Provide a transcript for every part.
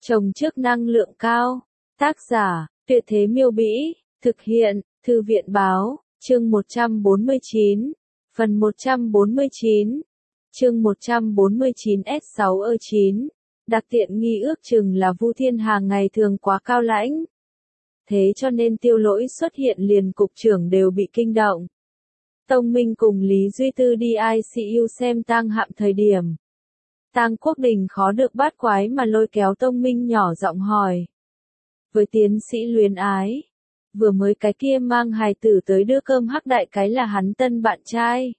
Trồng trước năng lượng cao. Tác giả, Tuyệt Thế Miêu Bĩ, thực hiện, Thư viện Báo, chương 149, phần 149, chương 149 S6E9, đặc tiện nghi ước chừng là Vu Thiên Hà ngày thường quá cao lãnh. Thế cho nên Tiêu Lỗi xuất hiện liền cục trưởng đều bị kinh động. Tông Minh cùng Lý Duy Tư đi ICU xem tang hạm thời điểm. Tang Quốc Đình khó được bát quái mà lôi kéo Tông Minh nhỏ giọng hỏi. Với tiến sĩ luyến ái, vừa mới cái kia mang hài tử tới đưa cơm hắc đại cái là hắn tân bạn trai.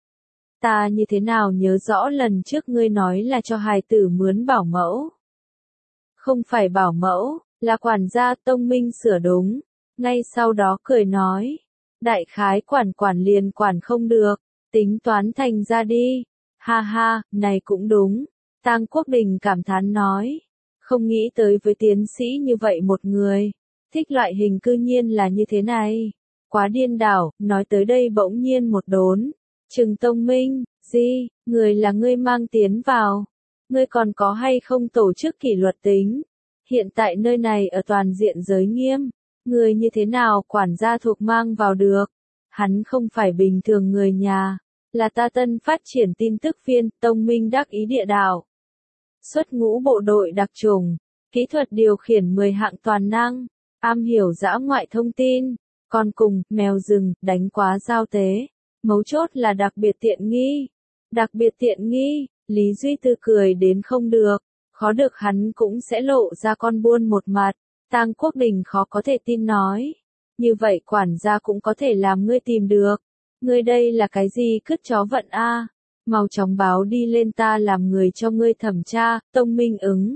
Ta như thế nào nhớ rõ lần trước ngươi nói là cho hài tử mướn bảo mẫu. Không phải bảo mẫu, là quản gia. Tông Minh sửa đúng, ngay sau đó cười nói. Đại khái quản liền quản không được, tính toán thành ra đi. Ha ha, này cũng đúng. Tang Quốc Đình cảm thán nói. Không nghĩ tới với tiến sĩ như vậy một người. Thích loại hình cư nhiên là như thế này. Quá điên đảo, nói tới đây bỗng nhiên một đốn. Trừng Tông Minh, gì, người là ngươi mang tiến vào. Ngươi còn có hay không tổ chức kỷ luật tính. Hiện tại nơi này ở toàn diện giới nghiêm. Người như thế nào quản gia thuộc mang vào được. Hắn không phải bình thường người nhà. Là ta tân phát triển tin tức viên. Tông Minh đắc ý địa đạo. Xuất ngũ bộ đội đặc chủng. Kỹ thuật điều khiển 10 hạng toàn năng. Am hiểu dã ngoại thông tin. Còn cùng, mèo rừng, đánh quá giao tế. Mấu chốt là đặc biệt tiện nghi. Đặc biệt tiện nghi, Lý Duy Tư cười đến không được. Khó được hắn cũng sẽ lộ ra con buôn một mặt. Tang Quốc Đình khó có thể tin nói. Như vậy quản gia cũng có thể làm ngươi tìm được. Ngươi đây là cái gì cứt chó vận a? Mau chóng báo đi lên ta làm người cho ngươi thẩm tra. Tông Minh ứng.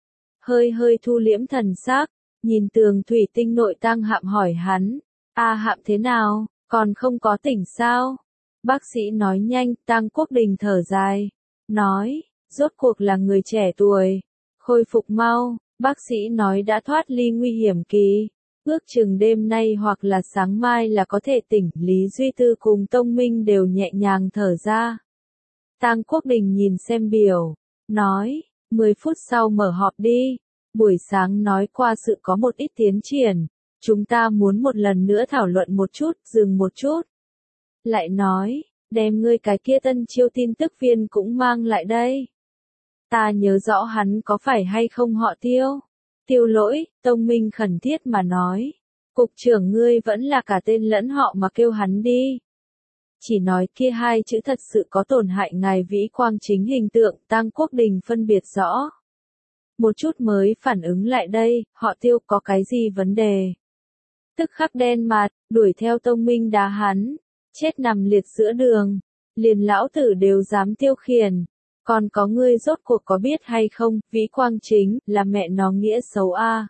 Hơi thu liễm thần sắc, nhìn tường thủy tinh nội tang hạm hỏi hắn. Hạm thế nào, còn không có tỉnh sao? Bác sĩ nói nhanh. Tang Quốc Đình thở dài. Nói, rốt cuộc là người trẻ tuổi. Khôi phục mau, bác sĩ nói đã thoát ly nguy hiểm kỳ. Ước chừng đêm nay hoặc là sáng mai là có thể tỉnh. Lý Duy Tư cùng Tông Minh đều nhẹ nhàng thở ra. Tang Quốc Đình nhìn xem biểu. Nói, 10 phút sau mở họp đi. Buổi sáng nói qua sự có một ít tiến triển. Chúng ta muốn một lần nữa thảo luận một chút, dừng một chút. Lại nói, đem ngươi cái kia tân chiêu tin tức viên cũng mang lại đây. Ta nhớ rõ hắn có phải hay không họ Tiêu. Tiêu Lỗi, Tông Minh khẩn thiết mà nói. Cục trưởng ngươi vẫn là cả tên lẫn họ mà kêu hắn đi. Chỉ nói kia hai chữ thật sự có tổn hại ngài vĩ quang chính hình tượng. Tang Quốc Đình phân biệt rõ. Một chút mới phản ứng lại đây, họ Tiêu có cái gì vấn đề. Tức khắc đen mặt, đuổi theo Tông Minh đá hắn. Chết nằm liệt giữa đường. Liền lão tử đều dám tiêu khiển. Còn có ngươi rốt cuộc có biết hay không, vĩ quang chính, là mẹ nó nghĩa xấu a.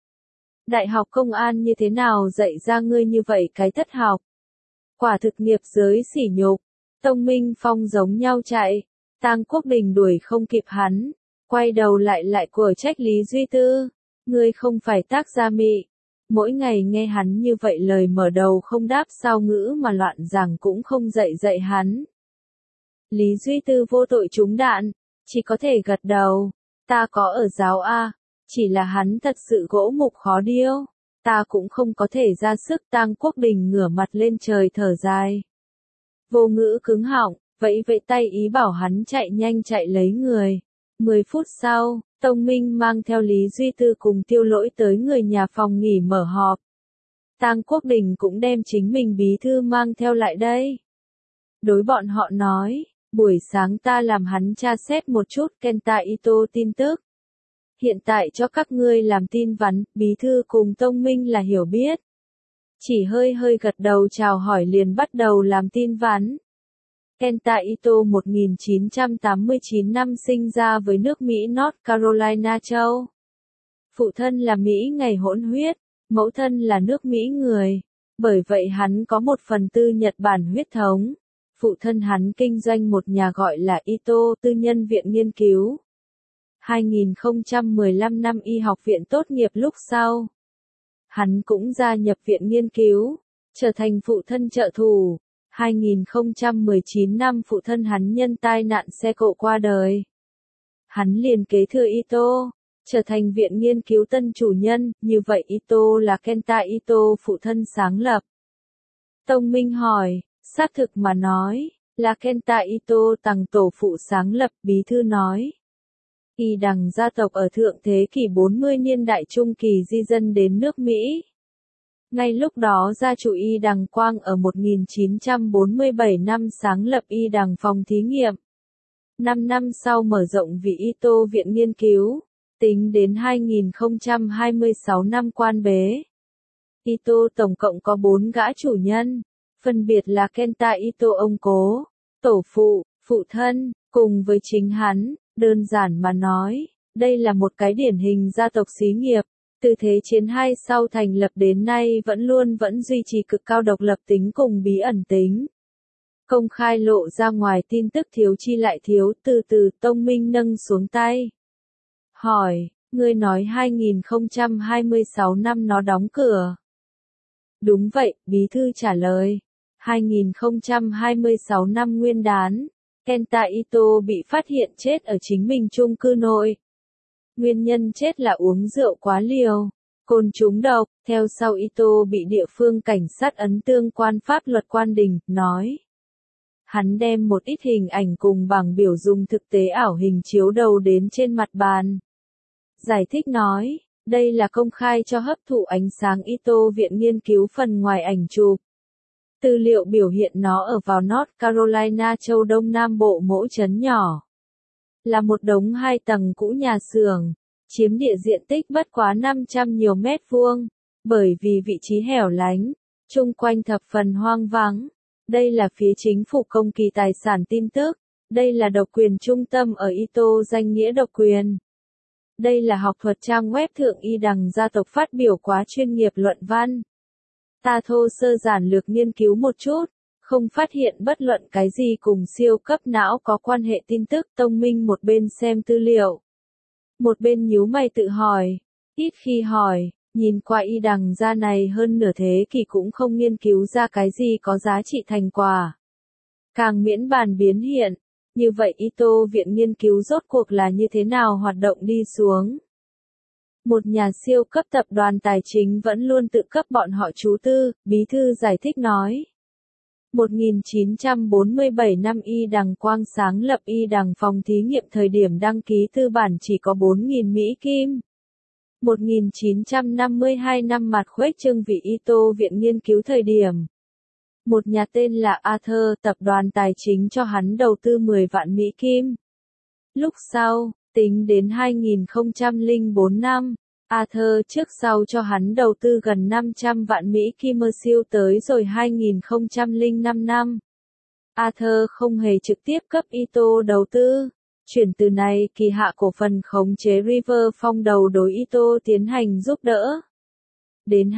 Đại học công an như thế nào dạy ra ngươi như vậy cái thất học. Quả thực nghiệp giới sỉ nhục. Tông Minh Phong giống nhau chạy. Tang Quốc Đình đuổi không kịp hắn. Quay đầu lại của trách Lý Duy Tư. Ngươi không phải tác gia mị. Mỗi ngày nghe hắn như vậy lời mở đầu không đáp sao ngữ mà loạn rằng cũng không dạy hắn. Lý Duy Tư vô tội trúng đạn, chỉ có thể gật đầu. Ta có ở giáo A, chỉ là hắn thật sự gỗ mục khó điêu. Ta cũng không có thể ra sức. Tang Quốc Đình ngửa mặt lên trời thở dài. Vô ngữ cứng họng, vẫy tay ý bảo hắn chạy nhanh chạy lấy người. 10 phút sau, Tông Minh mang theo Lý Duy Tư cùng Tiêu Lỗi tới người nhà phòng nghỉ mở họp. Tang Quốc Đình cũng đem chính mình bí thư mang theo lại đây. Đối bọn họ nói, buổi sáng ta làm hắn tra xét một chút Kenta Ito tin tức. Hiện tại cho các ngươi làm tin vắn. Bí thư cùng Tông Minh là hiểu biết. Chỉ hơi gật đầu chào hỏi liền bắt đầu làm tin vắn. Kenta Ito 1989 năm sinh ra với nước Mỹ North Carolina châu. Phụ thân là Mỹ ngày hỗn huyết, mẫu thân là nước Mỹ người. Bởi vậy hắn có 1/4 Nhật Bản huyết thống. Phụ thân hắn kinh doanh một nhà gọi là Ito tư nhân viện nghiên cứu. 2015 năm y học viện tốt nghiệp lúc sau. Hắn cũng gia nhập viện nghiên cứu, trở thành phụ thân trợ thủ. 2019 năm phụ thân hắn nhân tai nạn xe cộ qua đời. Hắn liền kế thừa Ito, trở thành viện nghiên cứu tân chủ nhân, như vậy Ito là Kenta Ito phụ thân sáng lập. Tông Minh hỏi, xác thực mà nói, là Kenta Ito tầng tổ phụ sáng lập, bí thư nói. Y đằng gia tộc ở thượng thế kỷ 40 niên đại trung kỳ di dân đến nước Mỹ. Ngay lúc đó gia chủ Y Đằng Quang ở 1947 năm sáng lập Y Đằng phòng thí nghiệm. 5 năm sau mở rộng vị Ito viện nghiên cứu, tính đến 2026 năm quan bế. Ito tổng cộng có 4 gã chủ nhân, phân biệt là Kenta Ito ông cố, tổ phụ, phụ thân, cùng với chính hắn. Đơn giản mà nói, đây là một cái điển hình gia tộc xí nghiệp, từ Thế chiến II sau thành lập đến nay vẫn duy trì cực cao độc lập tính cùng bí ẩn tính. Công khai lộ ra ngoài tin tức thiếu chi lại thiếu, từ từ Tông Minh nâng xuống tay. Hỏi, ngươi nói 2026 năm nó đóng cửa. Đúng vậy, bí thư trả lời. 2026 năm nguyên đán. Kenta Ito bị phát hiện chết ở chính mình chung cư nội. Nguyên nhân chết là uống rượu quá liều, cồn trúng độc, theo sau Ito bị địa phương cảnh sát ấn tương quan pháp luật quan đình, nói. Hắn đem một ít hình ảnh cùng bảng biểu dùng thực tế ảo hình chiếu đầu đến trên mặt bàn. Giải thích nói, đây là công khai cho hấp thụ ánh sáng Ito viện nghiên cứu phần ngoài ảnh chụp. Tư liệu biểu hiện nó ở vào North Carolina châu Đông Nam Bộ mỗi trấn nhỏ. Là một đống 2 tầng cũ nhà xưởng, chiếm địa diện tích bất quá 500 nhiều mét vuông, bởi vì vị trí hẻo lánh, chung quanh thập phần hoang vắng. Đây là phía chính phủ công kỳ tài sản tin tức, đây là độc quyền trung tâm ở Ito danh nghĩa độc quyền. Đây là học thuật trang web thượng Y Đằng gia tộc phát biểu quá chuyên nghiệp luận văn. Ta thô sơ giản lược nghiên cứu một chút, không phát hiện bất luận cái gì cùng siêu cấp não có quan hệ tin tức. Tông Minh một bên xem tư liệu, một bên nhíu mày tự hỏi, ít khi hỏi, nhìn qua Y Đằng gia này hơn nửa thế kỷ cũng không nghiên cứu ra cái gì có giá trị thành quả. Càng miễn bàn biến hiện, như vậy Ito viện nghiên cứu rốt cuộc là như thế nào hoạt động đi xuống. Một nhà siêu cấp tập đoàn tài chính vẫn luôn tự cấp bọn họ chú tư, bí thư giải thích nói. 1947 năm Y Đằng Quang sáng lập Y Đằng phòng thí nghiệm thời điểm đăng ký tư bản chỉ có 4.000 Mỹ Kim. 1952 năm mặt khuếch trương vị Ito viện nghiên cứu thời điểm. Một nhà tên là Arthur tập đoàn tài chính cho hắn đầu tư 10 vạn Mỹ Kim. Lúc sau, tính đến 2004 năm, Arthur trước sau cho hắn đầu tư gần 500 vạn Mỹ Kim siêu tới rồi 2005 năm. Arthur không hề trực tiếp cấp Ito đầu tư. Chuyển từ này kỳ hạ cổ phần khống chế River phong đầu đối Ito tiến hành giúp đỡ. Đến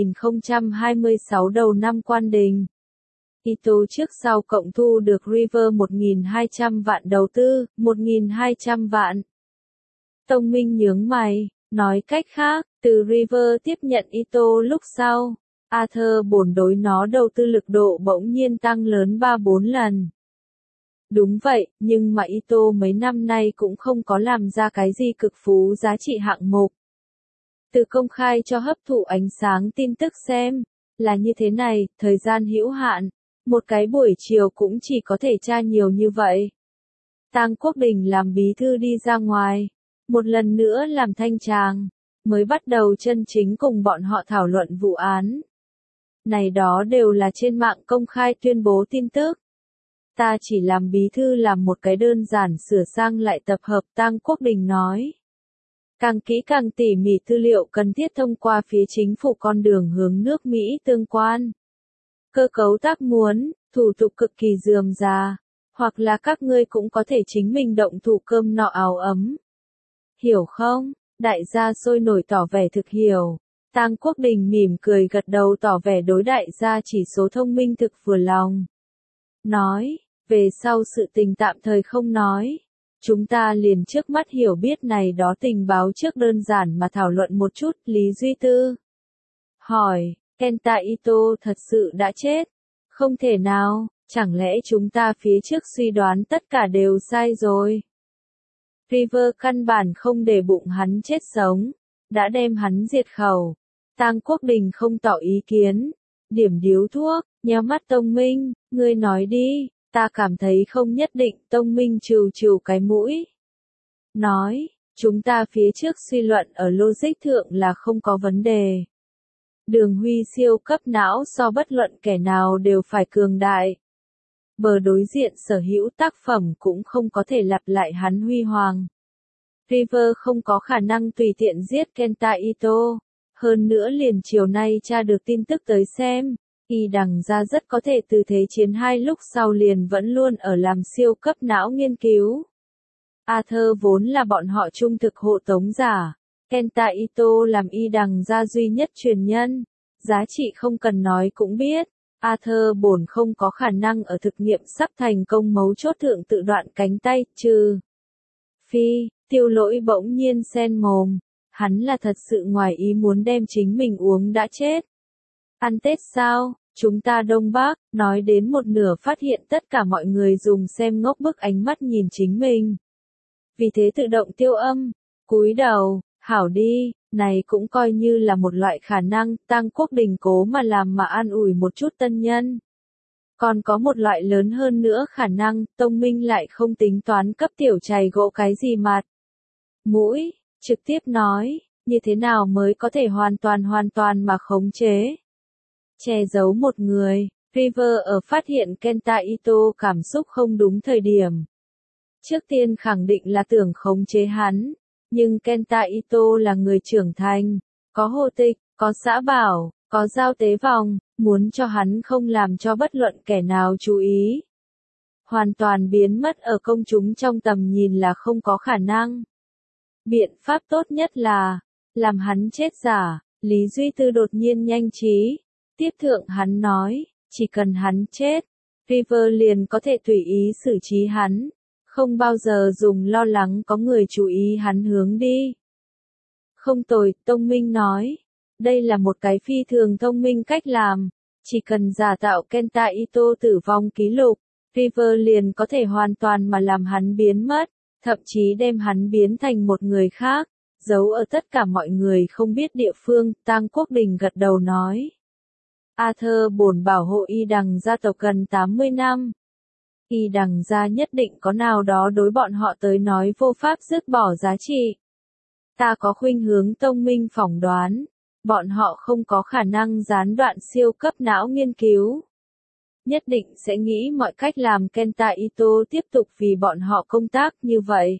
2026 đầu năm quan đình. Ito trước sau cộng thu được River 1.200 vạn đầu tư, 1.200 vạn. Tông Minh nhướng mày, nói cách khác, từ River tiếp nhận Ito lúc sau, Arthur bổn đối nó đầu tư lực độ bỗng nhiên tăng lớn 3-4 lần. Đúng vậy, nhưng mà Ito mấy năm nay cũng không có làm ra cái gì cực phú giá trị hạng mục. Từ công khai cho hấp thụ ánh sáng tin tức xem, là như thế này, thời gian hữu hạn, một cái buổi chiều cũng chỉ có thể tra nhiều như vậy. Tang Quốc Đình làm bí thư đi ra ngoài, một lần nữa làm thanh tràng, mới bắt đầu chân chính cùng bọn họ thảo luận vụ án. Này đó đều là trên mạng công khai tuyên bố tin tức. Ta chỉ làm bí thư làm một cái đơn giản sửa sang lại tập hợp, Tang Quốc Đình nói. Càng kỹ càng tỉ mỉ tư liệu cần thiết thông qua phía chính phủ con đường hướng nước Mỹ tương quan. Cơ cấu tác muốn, thủ tục cực kỳ rườm rà, hoặc là các ngươi cũng có thể chính mình động thủ cơm nọ áo ấm. Hiểu không? Đại gia sôi nổi tỏ vẻ thực hiểu. Tang Quốc Đình mỉm cười gật đầu tỏ vẻ đối đại gia chỉ số thông minh thực vừa lòng. Nói, về sau sự tình tạm thời không nói. Chúng ta liền trước mắt hiểu biết này đó tình báo trước đơn giản mà thảo luận một chút. Lý Duy Tư hỏi, Kenta Ito thật sự đã chết? Không thể nào, chẳng lẽ chúng ta phía trước suy đoán tất cả đều sai rồi? River căn bản không để bụng hắn chết sống, đã đem hắn diệt khẩu. Tang Quốc Đình không tỏ ý kiến, điểm điếu thuốc, nheo mắt Tông Minh, ngươi nói đi, ta cảm thấy không nhất định. Tông Minh trừ trừ cái mũi. Nói, chúng ta phía trước suy luận ở logic thượng là không có vấn đề. Đường Huy siêu cấp não so bất luận kẻ nào đều phải cường đại. Bờ đối diện sở hữu tác phẩm cũng không có thể lặp lại hắn huy hoàng. River không có khả năng tùy tiện giết Kenta Ito. Hơn nữa liền chiều nay tra được tin tức tới xem, y đằng ra rất có thể từ Thế chiến 2 lúc sau liền vẫn luôn ở làm siêu cấp não nghiên cứu. Arthur vốn là bọn họ trung thực hộ tống giả. Kenta Ito làm y đằng ra duy nhất truyền nhân. Giá trị không cần nói cũng biết. Arthur bổn không có khả năng ở thực nghiệm sắp thành công mấu chốt thượng tự đoạn cánh tay, trừ phi, Tiêu Lỗi bỗng nhiên xen mồm. Hắn là thật sự ngoài ý muốn đem chính mình uống đã chết. Ăn Tết sao? Chúng ta Đông Bắc, nói đến một nửa phát hiện tất cả mọi người dùng xem ngốc bức ánh mắt nhìn chính mình. Vì thế tự động tiêu âm, cúi đầu, hảo đi, này cũng coi như là một loại khả năng. Tang Quốc Đình cố mà làm mà an ủi một chút tân nhân. Còn có một loại lớn hơn nữa khả năng, Tông Minh lại không tính toán cấp tiểu chày gỗ cái gì mặt mũi, trực tiếp nói, như thế nào mới có thể hoàn toàn mà khống chế. Che giấu một người, River ở phát hiện Kenta Ito cảm xúc không đúng thời điểm. Trước tiên khẳng định là tưởng khống chế hắn, nhưng Kenta Ito là người trưởng thành, có hộ tịch, có xã bảo, có giao tế vòng, muốn cho hắn không làm cho bất luận kẻ nào chú ý. Hoàn toàn biến mất ở công chúng trong tầm nhìn là không có khả năng. Biện pháp tốt nhất là, làm hắn chết giả. Lý Duy Tư đột nhiên nhanh trí. Tiếp thượng hắn nói, chỉ cần hắn chết, River liền có thể tùy ý xử trí hắn. Không bao giờ dùng lo lắng có người chú ý hắn hướng đi. Không tồi, Tông Minh nói. Đây là một cái phi thường thông minh cách làm. Chỉ cần giả tạo Kenta Ito tử vong ký lục, River liền có thể hoàn toàn mà làm hắn biến mất. Thậm chí đem hắn biến thành một người khác, giấu ở tất cả mọi người không biết địa phương. Tang Quốc Đình gật đầu nói. Arthur bổn bảo hộ y đằng gia tộc gần 80 năm. Y đằng gia nhất định có nào đó đối bọn họ tới nói vô pháp dứt bỏ giá trị. Ta có khuynh hướng Tông Minh phỏng đoán, bọn họ không có khả năng gián đoạn siêu cấp não nghiên cứu. Nhất định sẽ nghĩ mọi cách làm Kenta Ito tiếp tục vì bọn họ công tác như vậy.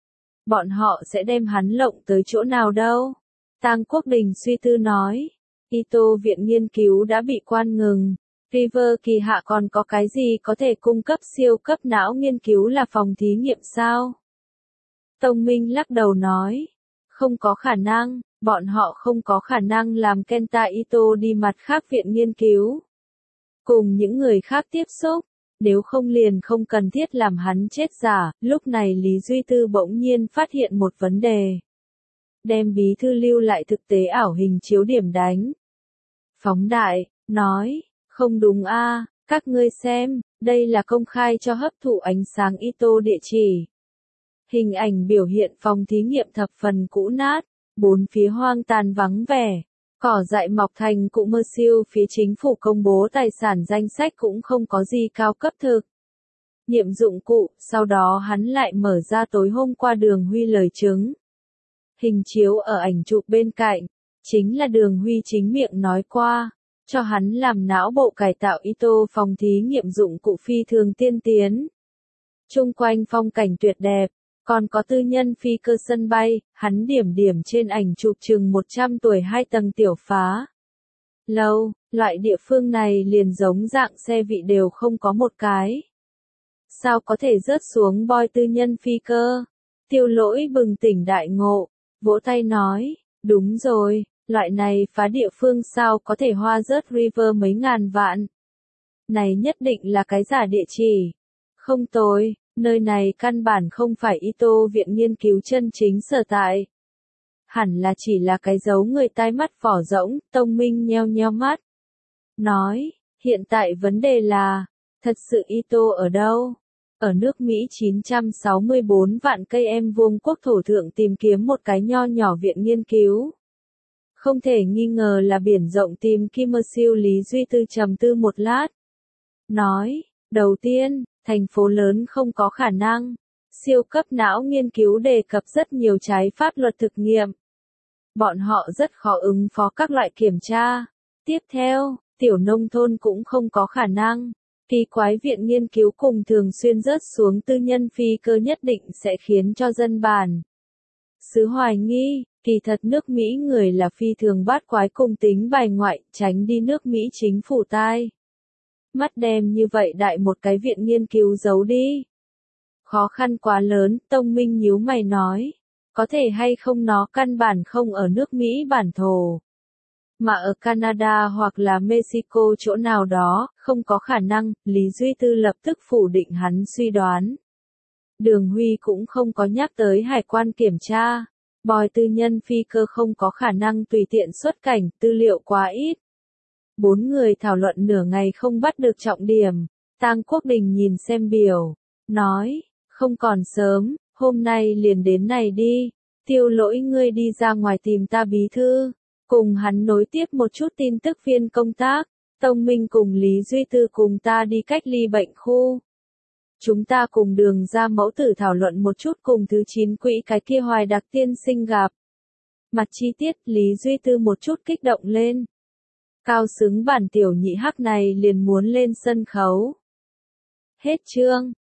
Bọn họ sẽ đem hắn lộng tới chỗ nào đâu? Tang Quốc Đình suy tư nói. Ito viện nghiên cứu đã bị quan ngừng. River kỳ hạ còn có cái gì có thể cung cấp siêu cấp não nghiên cứu là phòng thí nghiệm sao? Tông Minh lắc đầu nói. Không có khả năng, bọn họ không có khả năng làm Kenta Ito đi mặt khác viện nghiên cứu. Cùng những người khác tiếp xúc, nếu không liền không cần thiết làm hắn chết giả. Lúc này Lý Duy Tư bỗng nhiên phát hiện một vấn đề. Đem bí thư lưu lại thực tế ảo hình chiếu điểm đánh. Phóng đại, nói, không đúng a, các ngươi xem, đây là công khai cho hấp thụ ánh sáng Ito địa chỉ. Hình ảnh biểu hiện phòng thí nghiệm thập phần cũ nát, bốn phía hoang tàn vắng vẻ. Cỏ dại mọc thành cụ mơ siêu phía chính phủ công bố tài sản danh sách cũng không có gì cao cấp thực. Nhiệm dụng cụ, sau đó hắn lại mở ra tối hôm qua Đường Huy lời chứng. Hình chiếu ở ảnh chụp bên cạnh, chính là Đường Huy chính miệng nói qua, cho hắn làm não bộ cải tạo Ito phòng thí nghiệm dụng cụ phi thường tiên tiến. Chung quanh phong cảnh tuyệt đẹp. Còn có tư nhân phi cơ sân bay, hắn điểm trên ảnh chụp chừng 100 tuổi 2 tầng tiểu phá. Lâu, loại địa phương này liền giống dạng xe vị đều không có một cái. Sao có thể rớt xuống boi tư nhân phi cơ? Tiêu Lỗi bừng tỉnh đại ngộ, vỗ tay nói, đúng rồi, loại này phá địa phương sao có thể hoa rớt River mấy ngàn vạn. Này nhất định là cái giả địa chỉ. Không tồi. Nơi này căn bản không phải Ito viện nghiên cứu chân chính sở tại. Hẳn là chỉ là cái dấu người tai mắt vỏ rỗng. Tông Minh nheo mắt. Nói, hiện tại vấn đề là, thật sự Ito ở đâu? Ở nước Mỹ 964 vạn cây em vuông quốc thổ thượng tìm kiếm một cái nho nhỏ viện nghiên cứu. Không thể nghi ngờ là biển rộng tìm kim mơ siêu. Lý Duy Tư trầm tư một lát. Nói, đầu tiên, thành phố lớn không có khả năng. Siêu cấp não nghiên cứu đề cập rất nhiều trái pháp luật thực nghiệm. Bọn họ rất khó ứng phó các loại kiểm tra. Tiếp theo, tiểu nông thôn cũng không có khả năng. Kỳ quái viện nghiên cứu cùng thường xuyên rớt xuống tư nhân phi cơ nhất định sẽ khiến cho dân bản xứ hoài nghi, kỳ thật nước Mỹ người là phi thường bát quái cùng tính bài ngoại, tránh đi nước Mỹ chính phủ tai. Mắt đem như vậy đại một cái viện nghiên cứu giấu đi. Khó khăn quá lớn, Tông Minh nhíu mày nói. Có thể hay không nó căn bản không ở nước Mỹ bản thổ. Mà ở Canada hoặc là Mexico chỗ nào đó, không có khả năng, Lý Duy Tư lập tức phủ định hắn suy đoán. Đường Huy cũng không có nhắc tới hải quan kiểm tra. Bòi tư nhân phi cơ không có khả năng tùy tiện xuất cảnh, tư liệu quá ít. 4 người thảo luận nửa ngày không bắt được trọng điểm. Tang Quốc Đình nhìn xem biểu, nói, không còn sớm, hôm nay liền đến này đi. Tiêu Lỗi ngươi đi ra ngoài tìm ta bí thư. Cùng hắn nối tiếp một chút tin tức viên công tác. Tông Minh cùng Lý Duy Tư cùng ta đi cách ly bệnh khu. Chúng ta cùng Đường ra mẫu tử thảo luận một chút cùng thứ 9 quỹ cái kia Hoài Đặc tiên sinh gặp. Mặt chi tiết Lý Duy Tư một chút kích động lên. Cao xứng bản tiểu nhị hắc này liền muốn lên sân khấu. Hết chương.